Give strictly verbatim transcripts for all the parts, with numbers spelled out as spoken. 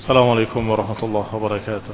السلام عليكم ورحمة الله وبركاته.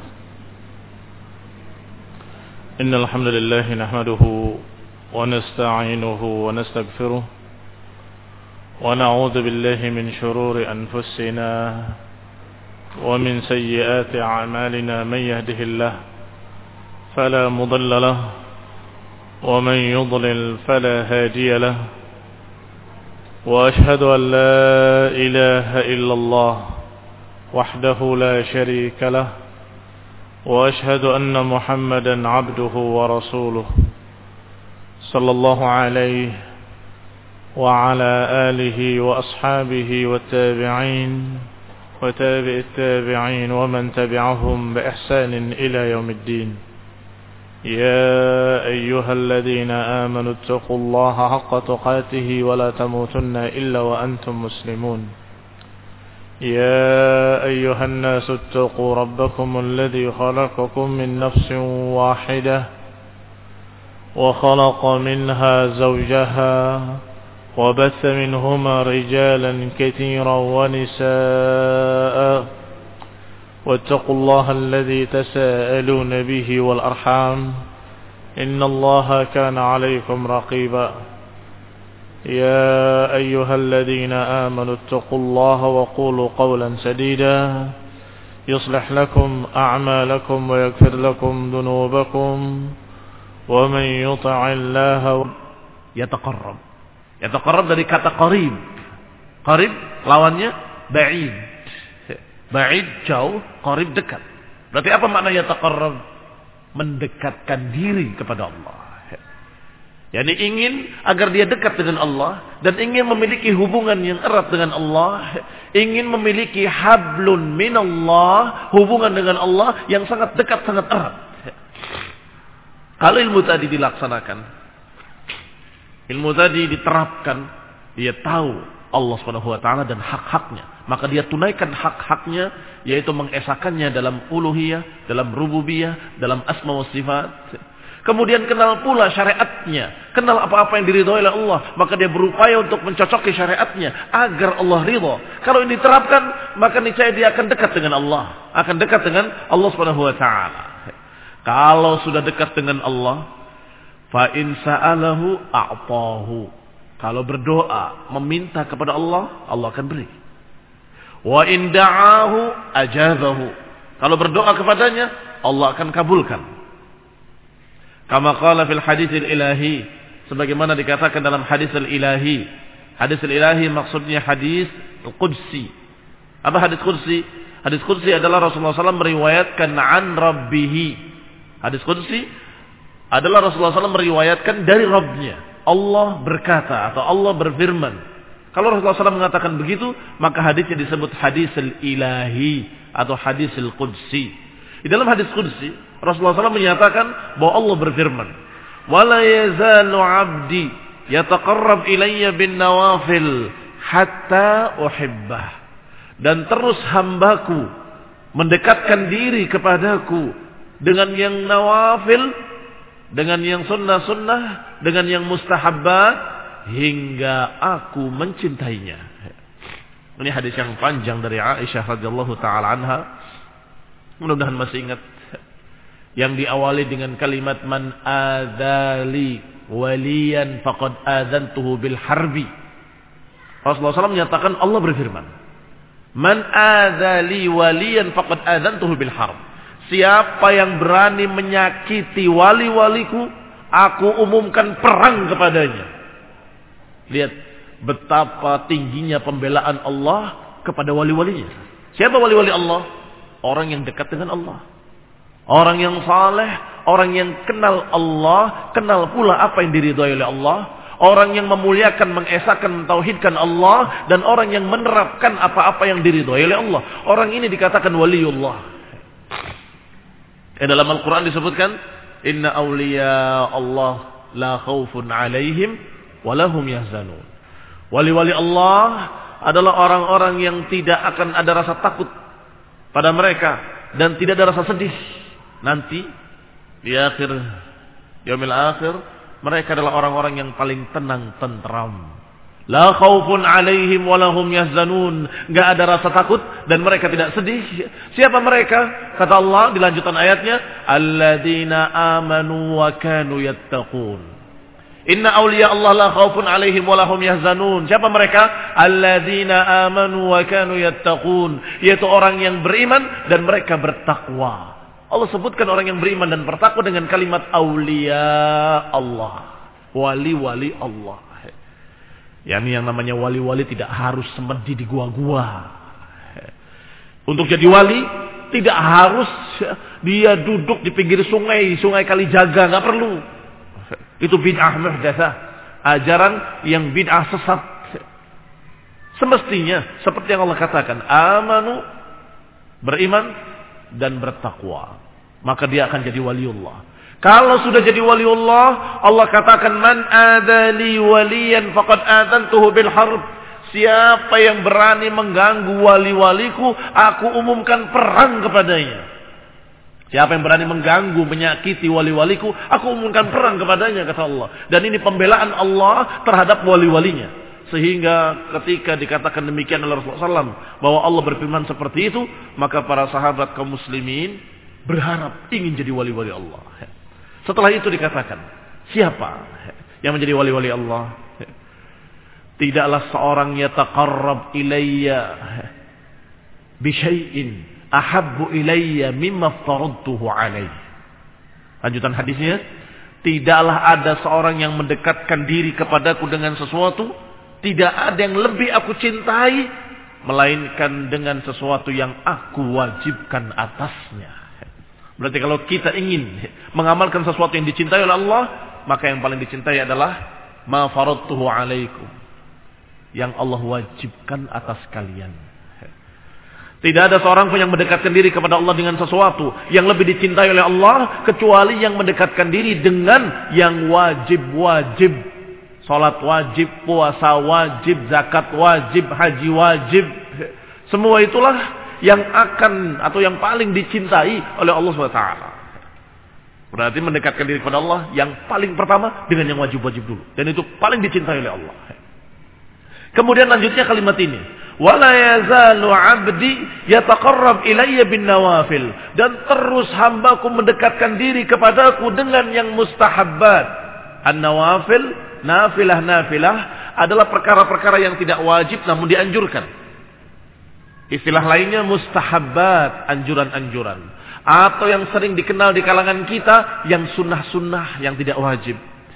إن الحمد لله نحمده ونستعينه ونستغفره ونعوذ بالله من شرور أنفسنا ومن سيئات أعمالنا. من يهده الله فلا مضل له ومن يضلل فلا هادي له، وأشهد أن لا إله إلا الله وحده لا شريك له، وأشهد أن محمدا عبده ورسوله صلى الله عليه وعلى آله وأصحابه والتابعين وتابع التابعين ومن تبعهم بإحسان إلى يوم الدين. يا أيها الذين آمنوا اتقوا الله حق تقاته ولا تموتن إلا وأنتم مسلمون. يا أيها الناس اتقوا ربكم الذي خلقكم من نفس واحدة وخلق منها زوجها وبث منهما رجالا كثيرا ونساء، واتقوا الله الذي تساءلون به والأرحام إن الله كان عليكم رقيبا. يا أيها الذين آمنوا اتقوا الله وقولوا قولا سديدا يصلح لكم أعمالكم ويغفر لكم ذنوبكم ومن يطع الله yataqarrab. Yataqarrab dari kata qarib. Qarib lawannya ba'id. Ba'id jauh, qarib dekat. Berarti apa makna yataqarrab? Mendekatkan diri kepada Allah. Yani ingin agar dia dekat dengan Allah dan ingin memiliki hubungan yang erat dengan Allah, ingin memiliki hablun minallah, hubungan dengan Allah yang sangat dekat, sangat erat. Kalau ilmu tadi dilaksanakan, ilmu tadi diterapkan, dia tahu Allah Subhanahu wa taala dan hak-haknya, maka dia tunaikan hak-haknya, yaitu mengesakannya dalam uluhiyah, dalam rububiyah, dalam asma wa sifat. Kemudian kenal pula syariatnya, kenal apa-apa yang diridhoi oleh Allah, maka dia berupaya untuk mencocoki syariatnya agar Allah ridha. Kalau ini diterapkan, maka niscaya dia akan dekat dengan Allah, akan dekat dengan Allah Subhanahu wa taala. Kalau sudah dekat dengan Allah, fa in sa'alahu a'tahu. Kalau berdoa, meminta kepada Allah, Allah akan beri. Wa in da'ahu ajazahu. Kalau berdoa kepadanya, Allah akan kabulkan. Kama qala fil haditsil ilahi, sebagaimana dikatakan dalam hadis al-ilahi. Hadis al-ilahi maksudnya hadis al-qudsi. Apa hadis qudsi? Hadis qudsi adalah Rasulullah sallallahu alaihi wasallam meriwayatkan an rabbih. Hadis qudsi adalah Rasulullah sallallahu alaihi wasallam meriwayatkan dari Rabbnya. Allah berkata atau Allah berfirman. Kalau Rasulullah sallallahu alaihi wasallam mengatakan begitu, maka hadisnya disebut hadis al-ilahi atau hadis al-qudsi. Di dalam hadis qudsi, Rasulullah sallallahu alaihi wasallam menyatakan bahwa Allah berfirman, "Wala yazalu 'abdi yataqarrab ilayya bin nawafil hatta uhibbah." Dan terus hambaku mendekatkan diri kepadaku dengan yang nawafil, dengan yang sunnah-sunnah, dengan yang mustahabbat, hingga aku mencintainya. Ini hadis yang panjang dari Aisyah radhiyallahu taala anha. Mudah-mudahan masih ingat, yang diawali dengan kalimat man adzali waliyan faqad adzantuhu bil harbi. Rasulullah sallallahu alaihi wasallam menyatakan, Allah berfirman, man adzali waliyan faqad adzantuhu bil harb. Siapa yang berani menyakiti wali-waliku, aku umumkan perang kepadanya. Lihat betapa tingginya pembelaan Allah kepada wali-walinya. Siapa wali-wali Allah? Orang yang dekat dengan Allah, orang yang saleh, orang yang kenal Allah, kenal pula apa yang diridhai oleh Allah, orang yang memuliakan, mengesahkan, mentauhidkan Allah, dan orang yang menerapkan apa-apa yang diridhai oleh Allah. Orang ini dikatakan waliullah. Eh, dalam Al-Quran disebutkan, inna awliya Allah la khawfun alaihim walahum yahzanun. Wali-wali Allah adalah orang-orang yang tidak akan ada rasa takut pada mereka dan tidak ada rasa sedih. Nanti di akhir yaumil akhir, mereka adalah orang-orang yang paling tenang, tentram. La khaufun alaihim walahum yahzanun. Enggak ada rasa takut dan mereka tidak sedih. Siapa mereka? Kata Allah di lanjutan ayatnya, alladzina amanu wa kanu yattaqun. Inna awliya Allah la khaufun alaihim walahum yahzanun. Siapa mereka? Alladzina amanu wa kanu yattaqun, yaitu orang yang beriman dan mereka bertakwa. Allah sebutkan orang yang beriman dan bertakwa dengan kalimat awliya Allah, wali-wali Allah. Yani yang namanya wali-wali tidak harus semedi di gua-gua. Untuk jadi wali tidak harus dia duduk di pinggir sungai, sungai Kalijaga, nggak perlu. Itu bid'ah muhdatsah, ajaran yang bid'ah sesat. Semestinya seperti yang Allah katakan, amanu, beriman dan bertakwa, maka dia akan jadi waliullah. Kalau sudah jadi waliullah, Allah katakan, man adali waliyan faqad adantuhu bil harb. Siapa yang berani mengganggu wali-waliku, aku umumkan perang kepadanya. Siapa yang berani mengganggu, menyakiti wali-waliku, aku umumkan perang kepadanya, kata Allah. Dan ini pembelaan Allah terhadap wali-walinya. Sehingga ketika dikatakan demikian oleh Rasulullah shallallahu alaihi wasallam bahwa Allah berfirman seperti itu, maka para sahabat kaum muslimin berharap ingin jadi wali-wali Allah. Setelah itu dikatakan, siapa yang menjadi wali-wali Allah? Tidaklah seorang yataqarrab ilayya bi syai'in ahabbu ilayya mimma aftaradtuhu alaihi. Lanjutan hadisnya, tidaklah ada seorang yang mendekatkan diri kepadaku dengan sesuatu, tidak ada yang lebih aku cintai melainkan dengan sesuatu yang aku wajibkan atasnya. Berarti kalau kita ingin mengamalkan sesuatu yang dicintai oleh Allah, maka yang paling dicintai adalah ma faradtuhu alaikum, yang Allah wajibkan atas kalian. Tidak ada seorang pun yang mendekatkan diri kepada Allah dengan sesuatu yang lebih dicintai oleh Allah kecuali yang mendekatkan diri dengan yang wajib-wajib. Salat wajib, puasa wajib, zakat wajib, haji wajib. Semua itulah yang akan atau yang paling dicintai oleh Allah subhanahu wa taala. Berarti mendekatkan diri kepada Allah yang paling pertama dengan yang wajib-wajib dulu. Dan itu paling dicintai oleh Allah. Kemudian lanjutnya kalimat ini, wala yazalu 'abdi yataqarrab ilayya bin nawafil, dan terus hambaku mendekatkan diri kepadaku dengan yang mustahabbat. An-nawafil, nafilah-nafilah adalah perkara-perkara yang tidak wajib namun dianjurkan. Istilah lainnya mustahabbat, anjuran-anjuran, atau yang sering dikenal di kalangan kita yang sunnah-sunnah yang tidak wajib.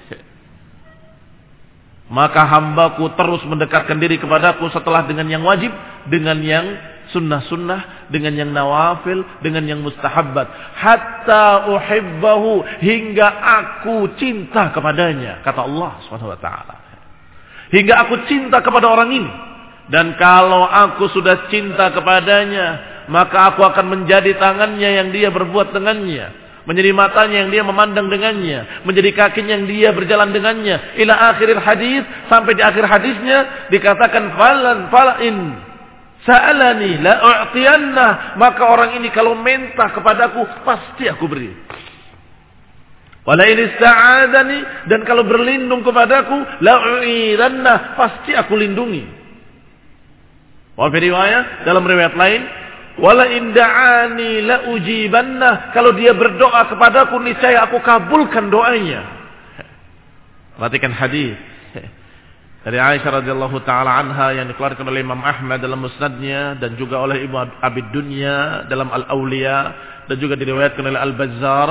Maka hambaku terus mendekatkan diri kepadaku setelah dengan yang wajib, dengan yang sunnah-sunnah, dengan yang nawafil, dengan yang mustahabbat, hatta uhibbahu, hingga aku cinta kepadanya, kata Allah subhanahu wa taala. Hingga aku cinta kepada orang ini. Dan kalau aku sudah cinta kepadanya, maka aku akan menjadi tangannya yang dia berbuat dengannya, menjadi matanya yang dia memandang dengannya, menjadi kakinya yang dia berjalan dengannya, ila akhiril hadis, sampai di akhir hadisnya dikatakan falan falain sa'alani la u'tiyanna, maka orang ini kalau minta kepadaku pasti aku beri. Wala in ista'adani, dan kalau berlindung kepadaku la u'iranna, pasti aku lindungi. Wa fi riwayat, dalam riwayat lain, wala in da'ani la ujibanna, kalau dia berdoa kepadaku niscaya aku kabulkan doanya. Perhatikan hadis dari Aisyah radhiyallahu taala anha yang dikeluarkan oleh Imam Ahmad dalam musnadnya dan juga oleh Ibnu Abi Dunya dalam Al-Awliya, dan juga diriwayatkan oleh Al-Bazzar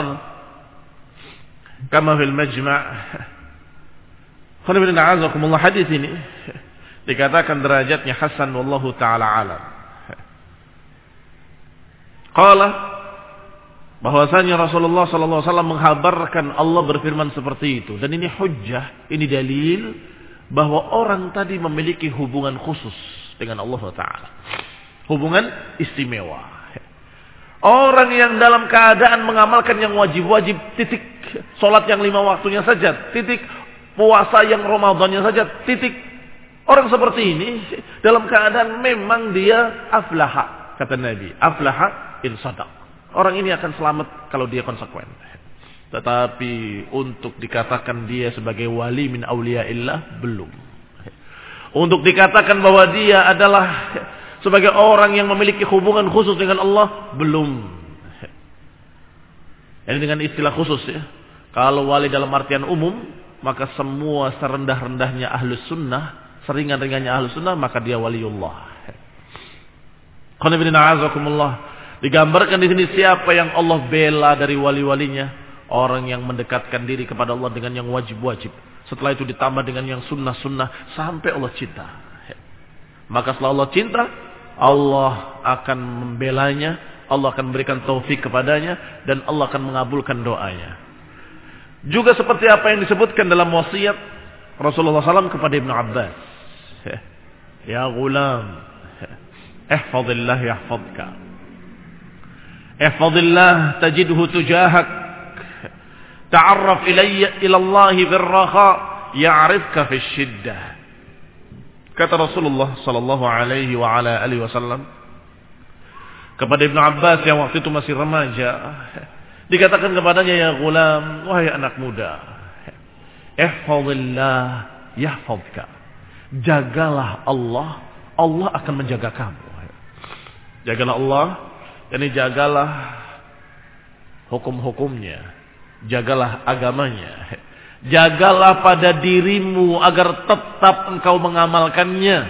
kama fil Majma'. Qul inna a'azakumullah, hadis ini dikatakan derajatnya hasan wallahu taala alam. Qala, bahwasanya Rasulullah sallallahu alaihi wasallam menghabarkan Allah berfirman seperti itu, dan ini hujjah, ini dalil bahwa orang tadi memiliki hubungan khusus dengan Allah taala. Hubungan istimewa. Orang yang dalam keadaan mengamalkan yang wajib-wajib, titik. Salat yang lima waktunya saja, titik. Puasa yang Ramadannya saja, titik. Orang seperti ini dalam keadaan memang dia aflaha, kata Nabi, aflaha in sadaq. Orang ini akan selamat kalau dia konsekuen. Tetapi untuk dikatakan dia sebagai wali min auliyaillah, belum. Untuk dikatakan bahwa dia adalah sebagai orang yang memiliki hubungan khusus dengan Allah, belum. Ini dengan istilah khusus ya. Kalau wali dalam artian umum, maka semua serendah-rendahnya ahlus sunnah, seringan-ringannya ahlus sunnah, maka dia waliullah. Digambarkan di sini siapa yang Allah bela dari wali-walinya, orang yang mendekatkan diri kepada Allah dengan yang wajib-wajib. Setelah itu ditambah dengan yang sunnah-sunnah sampai Allah cinta. Maka setelah Allah cinta, Allah akan membelanya, Allah akan memberikan taufik kepadanya, dan Allah akan mengabulkan doanya. Juga seperti apa yang disebutkan dalam wasiat Rasulullah shallallahu alaihi wasallam kepada Ibnu Abbas. Ya ghulam, ihfazillah yahfazka. Ihfazillah tajidhu tujahak. Ta'arraf ilayya ila Allah birraha ya'rifka fi syiddah. Kata Rasulullah sallallahu alaihi wa ala alihi wasallam kepada Ibnu Abbas yang waktu itu masih remaja, dikatakan kepadanya, ya ghulam, wahai anak muda, ihfazillah yahfazka. Jagalah Allah, Allah akan menjaga kamu. Jagalah Allah, yakni jagalah hukum-hukumnya, jagalah agamanya, jagalah pada dirimu agar tetap engkau mengamalkannya.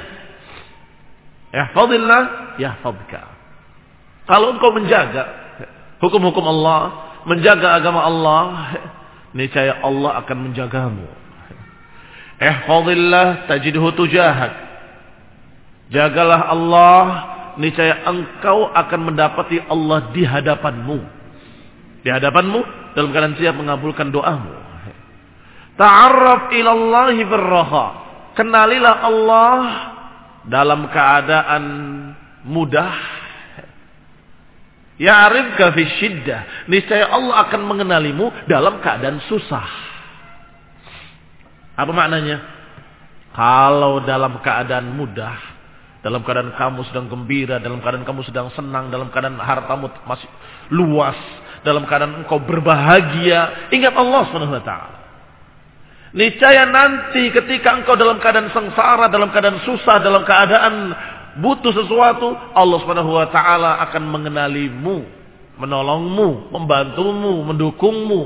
Ihfazillah yahfazka. Kalau engkau menjaga hukum-hukum Allah, menjaga agama Allah, niscaya Allah akan menjagamu. Ihfazillah tajidhu tujahak. Jagalah Allah, niscaya engkau akan mendapati Allah di hadapanmu. Di hadapanmu dalam keadaan siap mengabulkan doamu. Ta'arraf ilallahi birraha. Kenalilah Allah dalam keadaan mudah. Ya'rifka fi syiddah. Niscaya Allah akan mengenalimu dalam keadaan susah. Apa maknanya? Kalau dalam keadaan mudah, dalam keadaan kamu sedang gembira, dalam keadaan kamu sedang senang, dalam keadaan hartamu masih luas, dalam keadaan engkau berbahagia, ingat Allah subhanahu wa taala. Niscaya nanti ketika engkau dalam keadaan sengsara, dalam keadaan susah, dalam keadaan butuh sesuatu, Allah subhanahu wa ta'ala akan mengenalimu, menolongmu, membantumu, mendukungmu.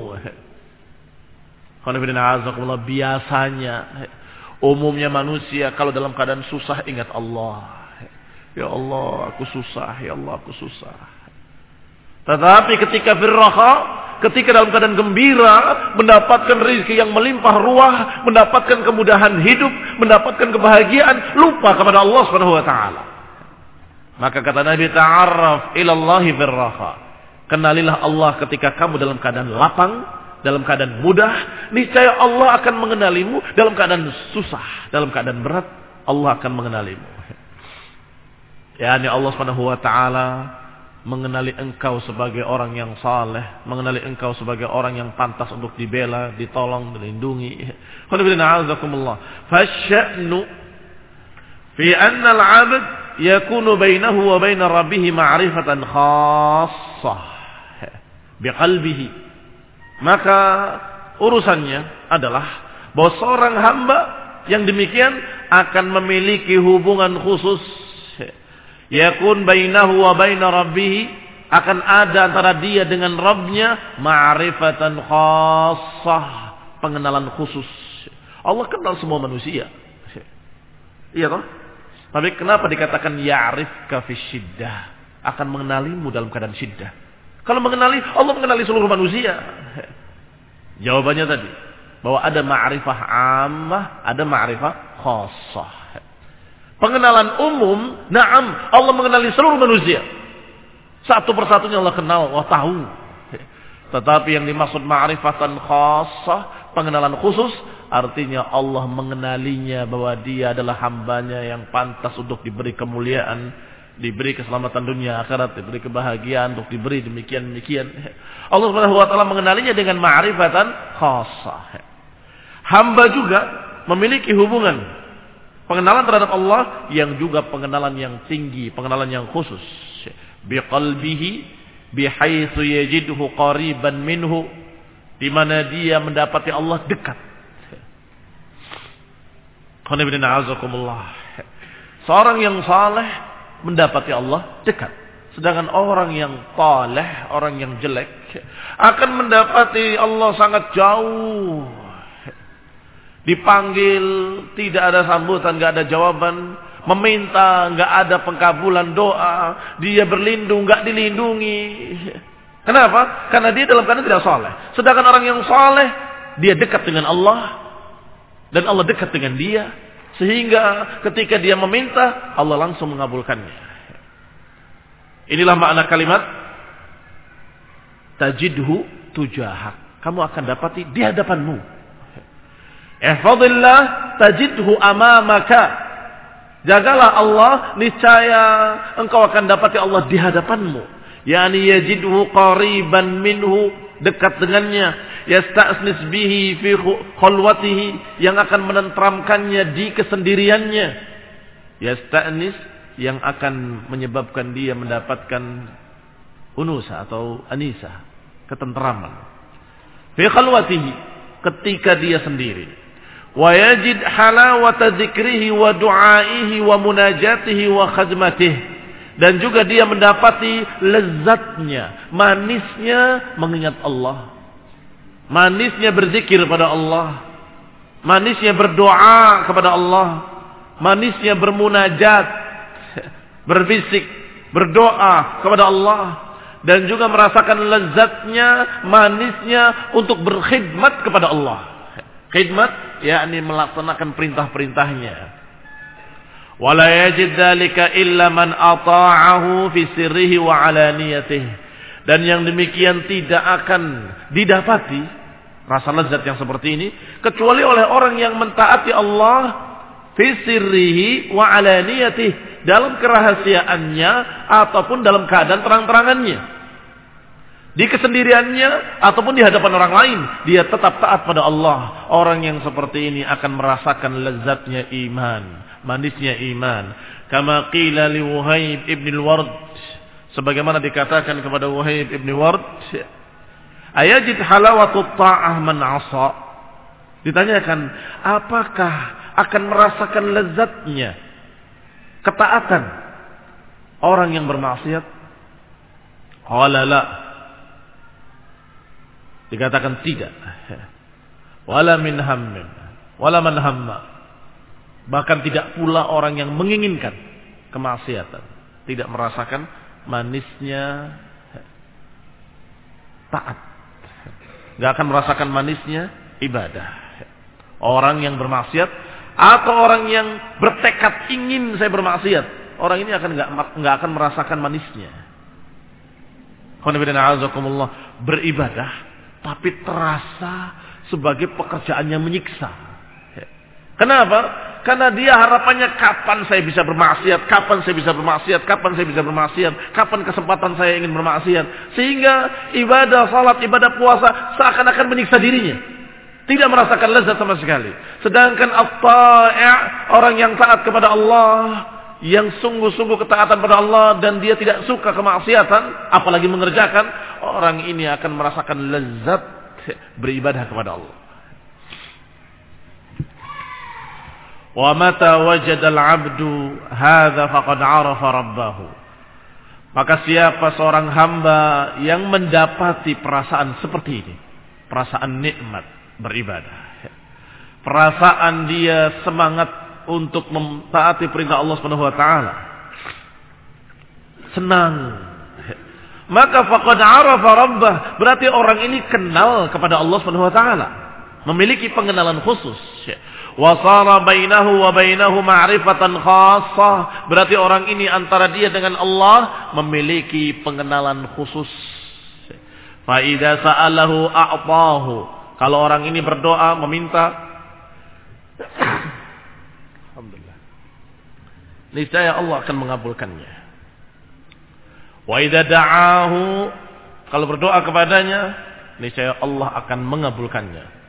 Biasanya, umumnya manusia kalau dalam keadaan susah ingat Allah. Ya Allah, aku susah, ya Allah, aku susah. Tetapi ketika firraha, ketika dalam keadaan gembira, mendapatkan rezeki yang melimpah ruah, mendapatkan kemudahan hidup, mendapatkan kebahagiaan, lupa kepada Allah Subhanahu wa taala. Maka kata Nabi, ta'arraf ilallahi birraha. Kenalilah Allah ketika kamu dalam keadaan lapang, dalam keadaan mudah, niscaya Allah akan mengenalimu dalam keadaan susah, dalam keadaan berat, Allah akan mengenalimu. Yani Allah Subhanahu wa taala mengenali engkau sebagai orang yang saleh, mengenali engkau sebagai orang yang pantas untuk dibela, ditolong, dilindungi. Fasya'nu fi anna al-'abd yakunu bainahu wa bain rabbih ma'rifatan khassah biqalbihi. Maka urusannya adalah bahwa seorang hamba yang demikian akan memiliki hubungan khusus. Yakun bainahu wa baina rabbih, akan ada antara dia dengan Rabbnya ma'rifatan khassah, pengenalan khusus. Allah kenal semua manusia. Iya toh? Tapi kenapa dikatakan ya'rifka fi syiddah? Akan mengenalimu dalam keadaan syiddah. Kalau mengenali, Allah mengenali seluruh manusia. Jawabannya tadi, bahwa ada ma'rifah ammah, ada ma'rifah khassah. Pengenalan umum, na'am, Allah mengenali seluruh manusia. Satu persatunya Allah kenal, Allah tahu. Tetapi yang dimaksud ma'rifatan khassah, pengenalan khusus, artinya Allah mengenalinya bahwa dia adalah hambanya yang pantas untuk diberi kemuliaan, diberi keselamatan dunia akhirat, diberi kebahagiaan, untuk diberi demikian-demikian. Allah Subhanahu wa taala mengenalinya dengan ma'rifatan khassah. Hamba juga memiliki hubungan pengenalan terhadap Allah yang juga pengenalan yang tinggi, pengenalan yang khusus. Biqalbihi bihaitsu yajidhu qariban minhu, di mana dia mendapati Allah dekat. Seorang yang saleh mendapati Allah dekat. Sedangkan orang yang taleh, orang yang jelek akan mendapati Allah sangat jauh. Dipanggil tidak ada sambutan, enggak ada jawaban. Meminta enggak ada pengkabulan doa. Dia berlindung enggak dilindungi. Kenapa? Karena dia dalam keadaan tidak saleh. Sedangkan orang yang saleh dia dekat dengan Allah dan Allah dekat dengan dia. Sehingga ketika dia meminta, Allah langsung mengabulkannya. Inilah makna kalimat tajidhu tujahak. Kamu akan dapati di hadapanmu. Ihfazillah tajidhu amamaka. Jagalah Allah, niscaya engkau akan dapati Allah di hadapanmu. Yani yajidhu qariban minhu, dekat dengannya. Yasta'snis bihi fi khulwatihi, yang akan menentramkannya di kesendiriannya. Yasta'nis, yang akan menyebabkan dia mendapatkan unusa atau anisa, ketentraman. Fi khulwatihi, ketika dia sendiri. Wa yajid halawata dzikrihi wa du'aihi wa munajatihi wa khadmatihi, dan juga dia mendapati lezatnya, manisnya mengingat Allah. Manisnya berzikir pada Allah, manisnya berdoa kepada Allah, manisnya bermunajat, berbisik, berdoa kepada Allah, dan juga merasakan lezatnya, manisnya untuk berkhidmat kepada Allah. Khidmat yakni melaksanakan perintah-perintahnya. Wala yajid dzalika illa man ata'ahu fi sirrihi wa alaniyatihi. Dan yang demikian tidak akan didapati rasa lezat yang seperti ini kecuali oleh orang yang mentaati Allah fi sirrihi wa alaniyatihi, dalam kerahasiaannya ataupun dalam keadaan terang-terangannya. Di kesendiriannya ataupun di hadapan orang lain, dia tetap taat pada Allah. Orang yang seperti ini akan merasakan lezatnya iman, manisnya iman. Kama qila li Wuhaib ibn al-Ward, sebagaimana dikatakan kepada Wuhaib ibn Ward, ayajid halawatut ta'ah man 'asa. Ditanyakan, apakah akan merasakan lezatnya ketaatan orang yang bermaksiat? Qala la. Dikatakan tidak. Wala min hammin, wala man hamma. Bahkan tidak pula orang yang menginginkan kemaksiatan, tidak merasakan manisnya taat, gak akan merasakan manisnya ibadah. Orang yang bermaksiat atau orang yang bertekad ingin saya bermaksiat, orang ini akan gak, gak akan merasakan manisnya. Beribadah tapi terasa sebagai pekerjaan yang menyiksa. Kenapa? Karena dia harapannya kapan saya bisa bermaksiat, kapan saya bisa bermaksiat, kapan saya bisa bermaksiat, kapan kesempatan saya ingin bermaksiat. Sehingga ibadah salat, ibadah puasa seakan-akan menyiksa dirinya. Tidak merasakan lezat sama sekali. Sedangkan at-ta'i', orang yang taat kepada Allah, yang sungguh-sungguh ketaatan pada Allah dan dia tidak suka kemaksiatan, apalagi mengerjakan, orang ini akan merasakan lezat beribadah kepada Allah. Wa mata wajada al-'abdu hadza faqad 'arafa rabbahu. Maka siapa seorang hamba yang mendapati perasaan seperti ini, perasaan nikmat beribadah, perasaan dia semangat untuk mentaati perintah Allah Subhanahu wa taala, senang, maka faqad 'arafa rabbah, berarti orang ini kenal kepada Allah Subhanahu wa taala, memiliki pengenalan khusus. Wa sara bainahu wa bainahu ma'rifatan khassah, berarti orang ini antara dia dengan Allah memiliki pengenalan khusus. Fa idza sa'alahu a'tahu, kalau orang ini berdoa meminta, alhamdulillah, niscaya Allah akan mengabulkannya. Wa idza da'ahu, kalau berdoa kepadanya, niscaya Allah akan mengabulkannya.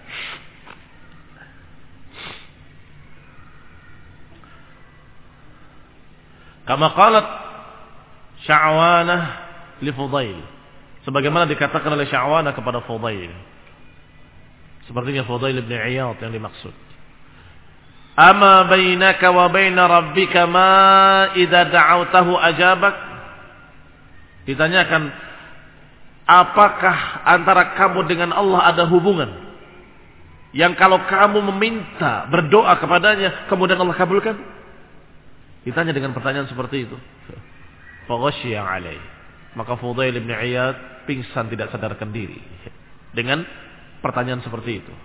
Kama qalat Sya'wanah li Fudail, sebagaimana dikatakan oleh Sya'wanah kepada Fudail, sepertinya Fudail bin Iyad yang dimaksud. Ama bainaka wa baina rabbika ma idza da'awtahu ajabak? Ditanyakan, apakah antara kamu dengan Allah ada hubungan yang kalau kamu meminta, berdoa kepadanya, kemudian Allah kabulkan? Ditanya dengan pertanyaan seperti itu. Faghashiya alaihi. Maka Fudail bin Iyad pingsan tidak sadarkan diri dengan pertanyaan seperti itu.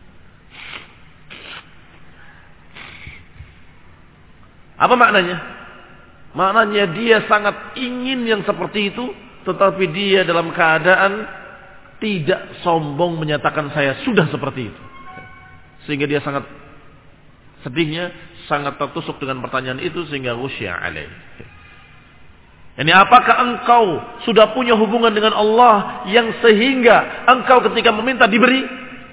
Apa maknanya? Maknanya dia sangat ingin yang seperti itu, tetapi dia dalam keadaan tidak sombong menyatakan saya sudah seperti itu. Sehingga dia sangat sedihnya, sangat tertusuk dengan pertanyaan itu sehingga ghusya alaih. Ini apakah engkau sudah punya hubungan dengan Allah yang sehingga engkau ketika meminta diberi?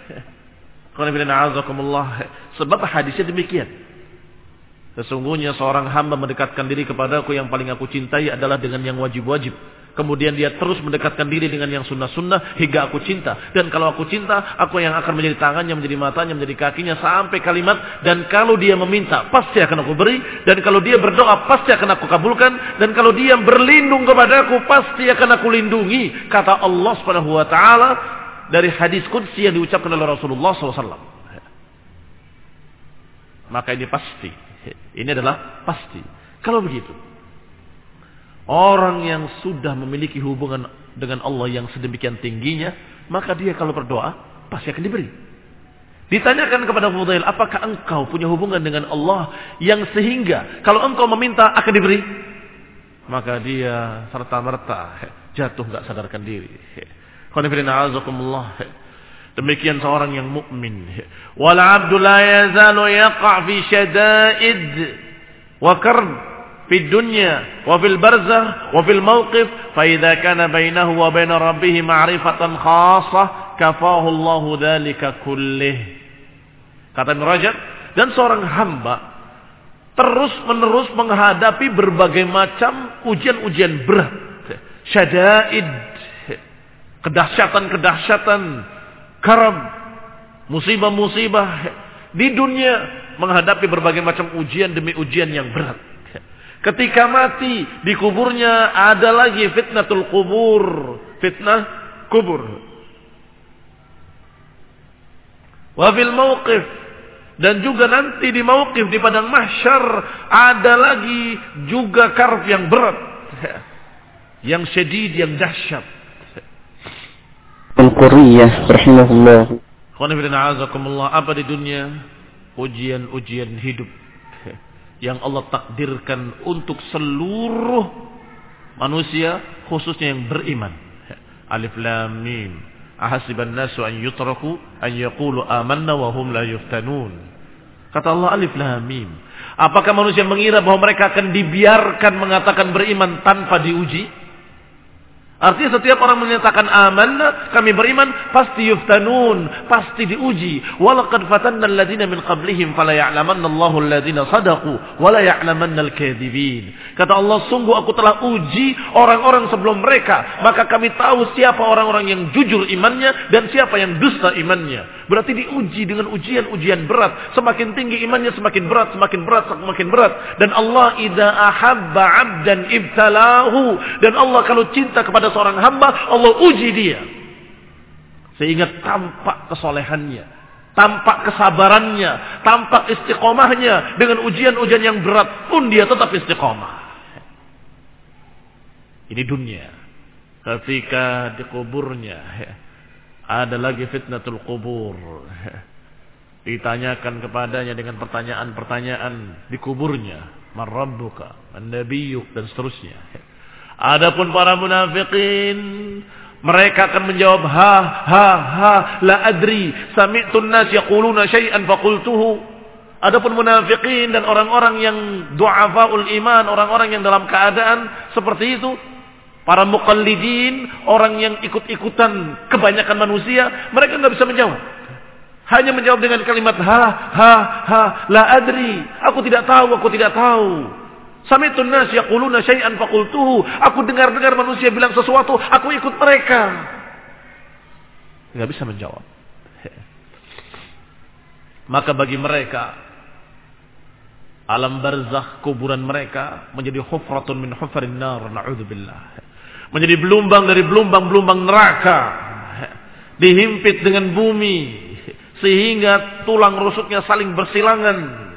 Sebab hadisnya demikian. Sesungguhnya seorang hamba mendekatkan diri kepadaku yang paling aku cintai adalah dengan yang wajib-wajib. Kemudian dia terus mendekatkan diri dengan yang sunnah-sunnah hingga aku cinta. Dan kalau aku cinta, aku yang akan menjadi tangannya, menjadi matanya, menjadi kakinya sampai kalimat. Dan kalau dia meminta, pasti akan aku beri. Dan kalau dia berdoa, pasti akan aku kabulkan. Dan kalau dia berlindung kepadaku, pasti akan aku lindungi. Kata Allah Subhanahu Wa Taala dari hadis qudsi yang diucapkan oleh Rasulullah shallallahu alaihi wasallam. Maka ini pasti. Ini adalah pasti. Kalau begitu, orang yang sudah memiliki hubungan dengan Allah yang sedemikian tingginya, maka dia kalau berdoa pasti akan diberi. Ditanyakan kepada Fudail, apakah engkau punya hubungan dengan Allah yang sehingga kalau engkau meminta akan diberi? Maka dia serta-merta jatuh enggak sadarkan diri. Demikian seorang yang mukmin. Wal 'abdu la yazalu yaqa' fi shada'id wa karb fi dunya wa fil barzakh wa fil mawqif fa idza kana bainahu wa bain rabbih ma'rifatan khassah kafahu Allah dzalika kullih. Kata Ibnu Rajab, dan seorang hamba terus-menerus menghadapi berbagai macam ujian-ujian berat, syada'id, kedahsyatan-kedahsyatan, karab, musibah-musibah di dunia, menghadapi berbagai macam ujian demi ujian yang berat. Ketika mati di kuburnya ada lagi fitnatul kubur, fitnah kubur. Wa fil mauqif, dan juga nanti di mauqif di padang mahsyar ada lagi juga karb yang berat, yang syadid, yang dahsyat. Al-Quriyah rahimahullah. Apa di dunia? Ujian-ujian hidup yang Allah takdirkan untuk seluruh manusia, khususnya yang beriman. Alif Lam Mim. Ahasiban nasu an yutraku an yaqulu amanna wa hum la yuftanun. Kata Allah, Alif Lam Mim. Apakah manusia mengira bahwa mereka akan dibiarkan mengatakan beriman tanpa diuji? Artinya setiap orang menyatakan amanna, kami beriman, pasti yuftanun, pasti diuji. Walaqad fatanna alladziina min qablihim fala ya'lamanna Allahu alladziina shadaqu wa la ya'lamanna al-kadzibin. Kata Allah, sungguh aku telah uji orang-orang sebelum mereka, maka kami tahu siapa orang-orang yang jujur imannya dan siapa yang dusta imannya. Berarti diuji dengan ujian-ujian berat. Semakin tinggi imannya semakin berat, semakin berat, semakin berat. Dan Allah idza ahabba 'abdan ibtalahu, dan Allah kalau cinta kepada seorang hamba, Allah uji dia. Sehingga tampak kesolehannya, tampak kesabarannya, tampak istiqomahnya. Dengan ujian-ujian yang berat pun dia tetap istiqomah. Ini dunia. Ketika di kuburnya ada lagi fitnatul kubur. Ditanyakan kepadanya dengan pertanyaan-pertanyaan di kuburnya. Man rabbuka, man nabiyyuk, dan seterusnya. Adapun para munafikin, mereka akan menjawab ha ha ha la adri sami'tu an-nas yaquluna syai'an faqultuhu. Adapun munafikin dan orang-orang yang du'afaul iman, orang-orang yang dalam keadaan seperti itu, para muqallidin, orang yang ikut-ikutan kebanyakan manusia, mereka enggak bisa menjawab. Hanya menjawab dengan kalimat ha ha ha la adri, aku tidak tahu, aku tidak tahu. Sami'tun nas yaquluna syai'an faqultuhu. Aku dengar-dengar manusia bilang sesuatu, aku ikut mereka. Enggak bisa menjawab. Maka bagi mereka Alam barzakh, kuburan mereka menjadi hufratun min hufarin nar, na'udzubillah. Menjadi belumbang dari belumbang-belumbang neraka. Dihimpit dengan bumi sehingga tulang rusuknya saling bersilangan.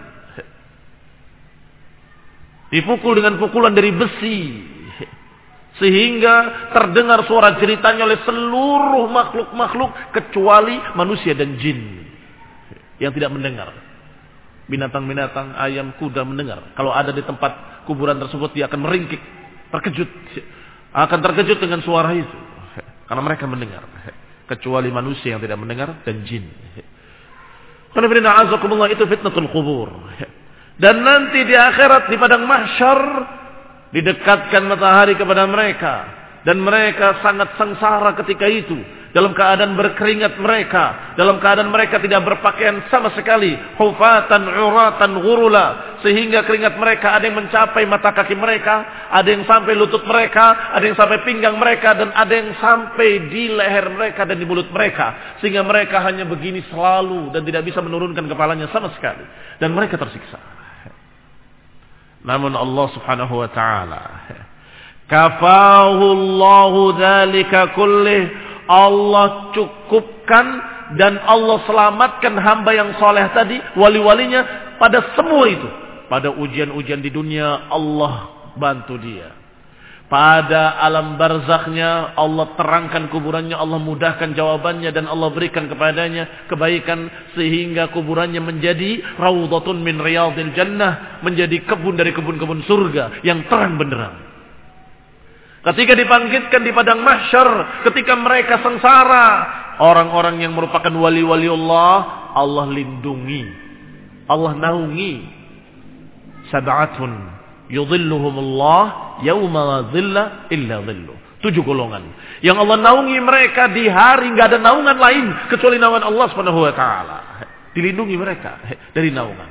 Dipukul dengan pukulan dari besi sehingga terdengar suara jeritanya oleh seluruh makhluk-makhluk kecuali manusia dan jin yang tidak mendengar. Binatang-binatang, ayam, kuda mendengar. Kalau ada di tempat kuburan tersebut, dia akan meringkik, terkejut. Akan terkejut dengan suara itu. Karena mereka mendengar. Kecuali manusia yang tidak mendengar dan jin. Itu fitnatul kubur. Dan nanti di akhirat, di padang mahsyar, didekatkan matahari kepada mereka. Dan mereka sangat sengsara ketika itu. Dalam keadaan berkeringat mereka. Dalam keadaan mereka tidak berpakaian sama sekali. Hufatan, uratan, ghurula. Sehingga keringat mereka ada yang mencapai mata kaki mereka. Ada yang sampai lutut mereka. Ada yang sampai pinggang mereka. Dan ada yang sampai di leher mereka dan di mulut mereka. Sehingga mereka hanya begini selalu. Dan tidak bisa menurunkan kepalanya sama sekali. Dan mereka tersiksa. Namun Allah subhanahu wa ta'ala. Kafahu Allahu dzalika kullih. Allah cukupkan dan Allah selamatkan hamba yang soleh tadi, wali-walinya pada semua itu. Pada ujian-ujian di dunia Allah bantu dia. Pada alam barzakhnya Allah terangkan kuburannya, Allah mudahkan jawabannya dan Allah berikan kepadanya kebaikan sehingga kuburannya menjadi raudhatun min riyadil jannah, menjadi kebun dari kebun-kebun surga yang terang benderang. Ketika dibangkitkan di padang mahsyar, ketika mereka sengsara, orang-orang yang merupakan wali-wali Allah, Allah lindungi, Allah naungi. Sab'atun yudhilluhumullah yawma la dhilla illa dhilluh. Tujuh golongan yang Allah naungi mereka di hari enggak ada naungan lain kecuali naungan Allah Subhanahu wa taala. Dilindungi mereka dari naungan.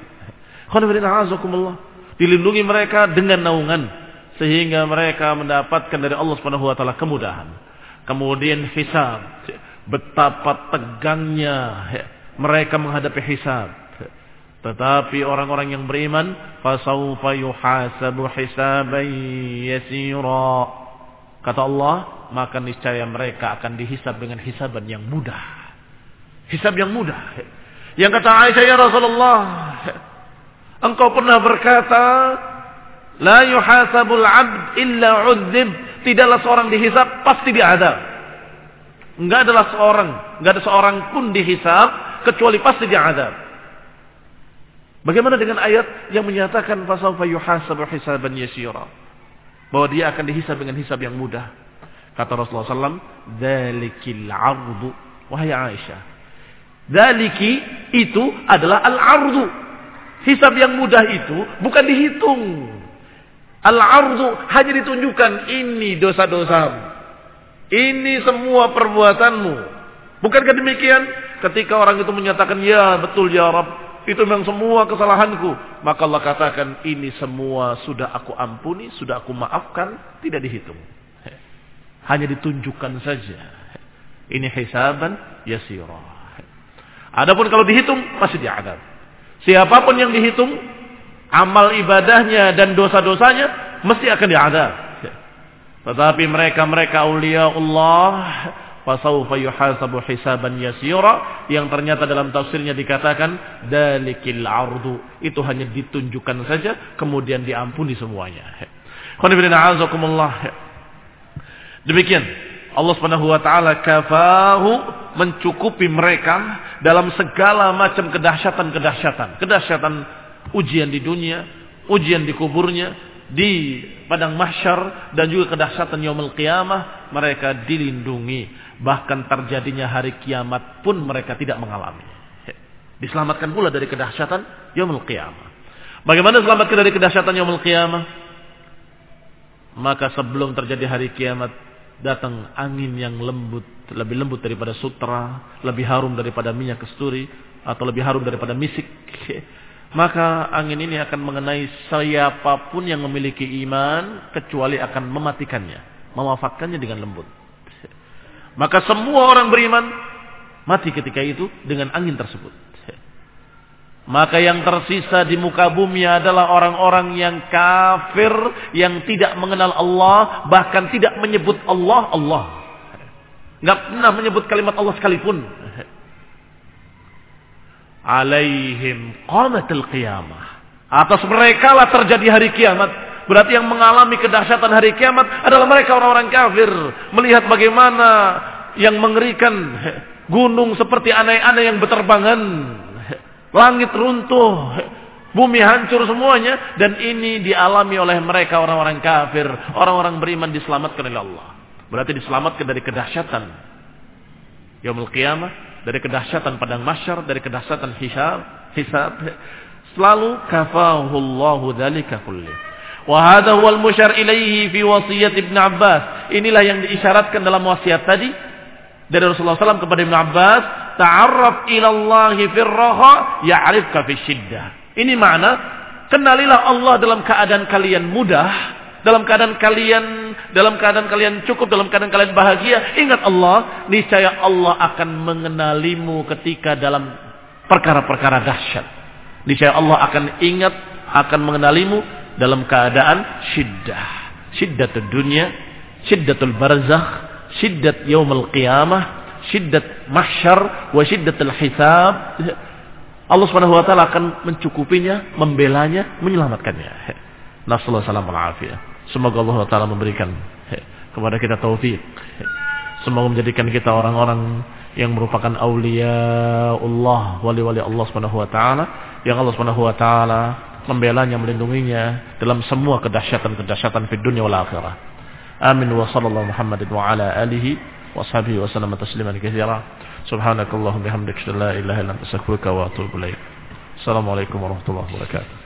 Dilindungi mereka dengan naungan sehingga mereka mendapatkan dari Allah Subhanahu wa taala kemudahan. Kemudian hisab, betapa tegangnya mereka menghadapi hisab. Tetapi orang-orang yang beriman, fasaufa yuhasabu hisaban yasira. Kata Allah, maka niscaya mereka akan dihisab dengan hisaban yang mudah. Hisab yang mudah. Yang kata Aisyah, ya Rasulullah, engkau pernah berkata, la yuhasabul abd illa udzib. Tidaklah seorang dihisab, pasti diazab. Enggak adalah seorang, enggak ada seorang pun dihisab kecuali pasti diazab. Bagaimana dengan ayat yang menyatakan fasawfa yuhasabu hisaban yasira, bahwa dia akan dihisab dengan hisab yang mudah? Kata Rasulullah sallallahu alaihi wasallam, dzalikil 'ardu. Wahai Aisyah, dzaliki itu adalah al-'ardu. Hisab yang mudah itu bukan dihitung. Al-'ardu hanya ditunjukkan, ini dosa-dosamu, ini semua perbuatanmu. Bukankah demikian? Ketika orang itu menyatakan, ya betul ya Rabb, itu memang semua kesalahanku, maka Allah katakan, ini semua sudah aku ampuni, sudah aku maafkan, tidak dihitung. Hanya ditunjukkan saja. Ini hisaban yasira. Adapun kalau dihitung, pasti diadab. Siapapun yang dihitung, amal ibadahnya dan dosa-dosanya mesti akan diadab. Tetapi mereka-mereka aulia Allah, fasawfa yuhasabu hisaban yasira, yang ternyata dalam tafsirnya dikatakan dalikil ardu, itu hanya ditunjukkan saja kemudian diampuni semuanya. Demikian Allah Subhanahu wa taala kafahu, mencukupi mereka dalam segala macam kedahsyatan-kedahsyatan, kedahsyatan ujian di dunia, ujian di kuburnya, di padang mahsyar, dan juga kedahsyatan yaumul qiyamah. Mereka dilindungi, bahkan terjadinya hari kiamat pun mereka tidak mengalami. Diselamatkan pula dari kedahsyatan yaumul qiyamah. Bagaimana selamatkan dari kedahsyatan yaumul qiyamah? Maka sebelum terjadi hari kiamat, datang angin yang lembut, lebih lembut daripada sutra, lebih harum daripada minyak kasturi, atau lebih harum daripada misik. Maka angin ini akan mengenai siapapun yang memiliki iman, kecuali akan mematikannya, mewafatkannya dengan lembut. Maka semua orang beriman mati ketika itu dengan angin tersebut. Maka yang tersisa di muka bumi adalah orang-orang yang kafir, yang tidak mengenal Allah, bahkan tidak menyebut Allah, Allah. Enggak pernah menyebut kalimat Allah sekalipun. Alaihim qamatul qiyamah. Atas mereka lah terjadi hari kiamat. Berarti yang mengalami kedahsyatan hari kiamat adalah mereka orang-orang kafir. Melihat bagaimana yang mengerikan, gunung seperti anai-anai yang berterbangan, langit runtuh, bumi hancur semuanya, dan ini dialami oleh mereka orang-orang kafir. Orang-orang beriman diselamatkan oleh Allah. Berarti diselamatkan dari kedahsyatan yaumul qiyamah, dari kedahsyatan padang mahsyar, dari kedahsyatan hisab, hisab. Selalu kafahullahu dzalika kulli. Wa hadha huwal musyar ilaihi fi wasiyat Ibnu Abbas. Inilah yang diisyaratkan dalam wasiat tadi dari Rasulullah sallallahu alaihi wasallam kepada Ibnu Abbas, ta'arraf ila Allahi fir raha ya'rifka fi syiddah. Ini makna, kenalilah Allah dalam keadaan kalian mudah, dalam keadaan kalian dalam keadaan kalian cukup, dalam keadaan kalian bahagia. Ingat Allah, niscaya Allah akan mengenalimu ketika dalam perkara-perkara dahsyat. Niscaya Allah akan ingat, akan mengenalimu dalam keadaan syiddah. Syiddatul dunya, syiddatul barzakh, syiddat yaumul qiyamah, syiddat mahsyar, wa syiddatul hisab. Allah Subhanahu wa taala akan mencukupinya, membelanya, menyelamatkannya. Nasallahu alaihi wasallam. Semoga Allah taala memberikan kepada kita taufik. Semoga menjadikan kita orang-orang yang merupakan auliaullah, wali-wali Allah Subhanahu wa taala, yang Allah Subhanahu wa taala membelanya, melindunginya dalam semua kedahsyatan-kedahsyatan di dunia wal akhirah. Amin wa sallallahu Muhammadin wa ala alihi wa sahbihi wa sallam tasliman katsira. Subhanakallahumma bihamdika la ilaha illa anta astaghfiruka wa atubu ilaik. Assalamualaikum warahmatullahi wabarakatuh.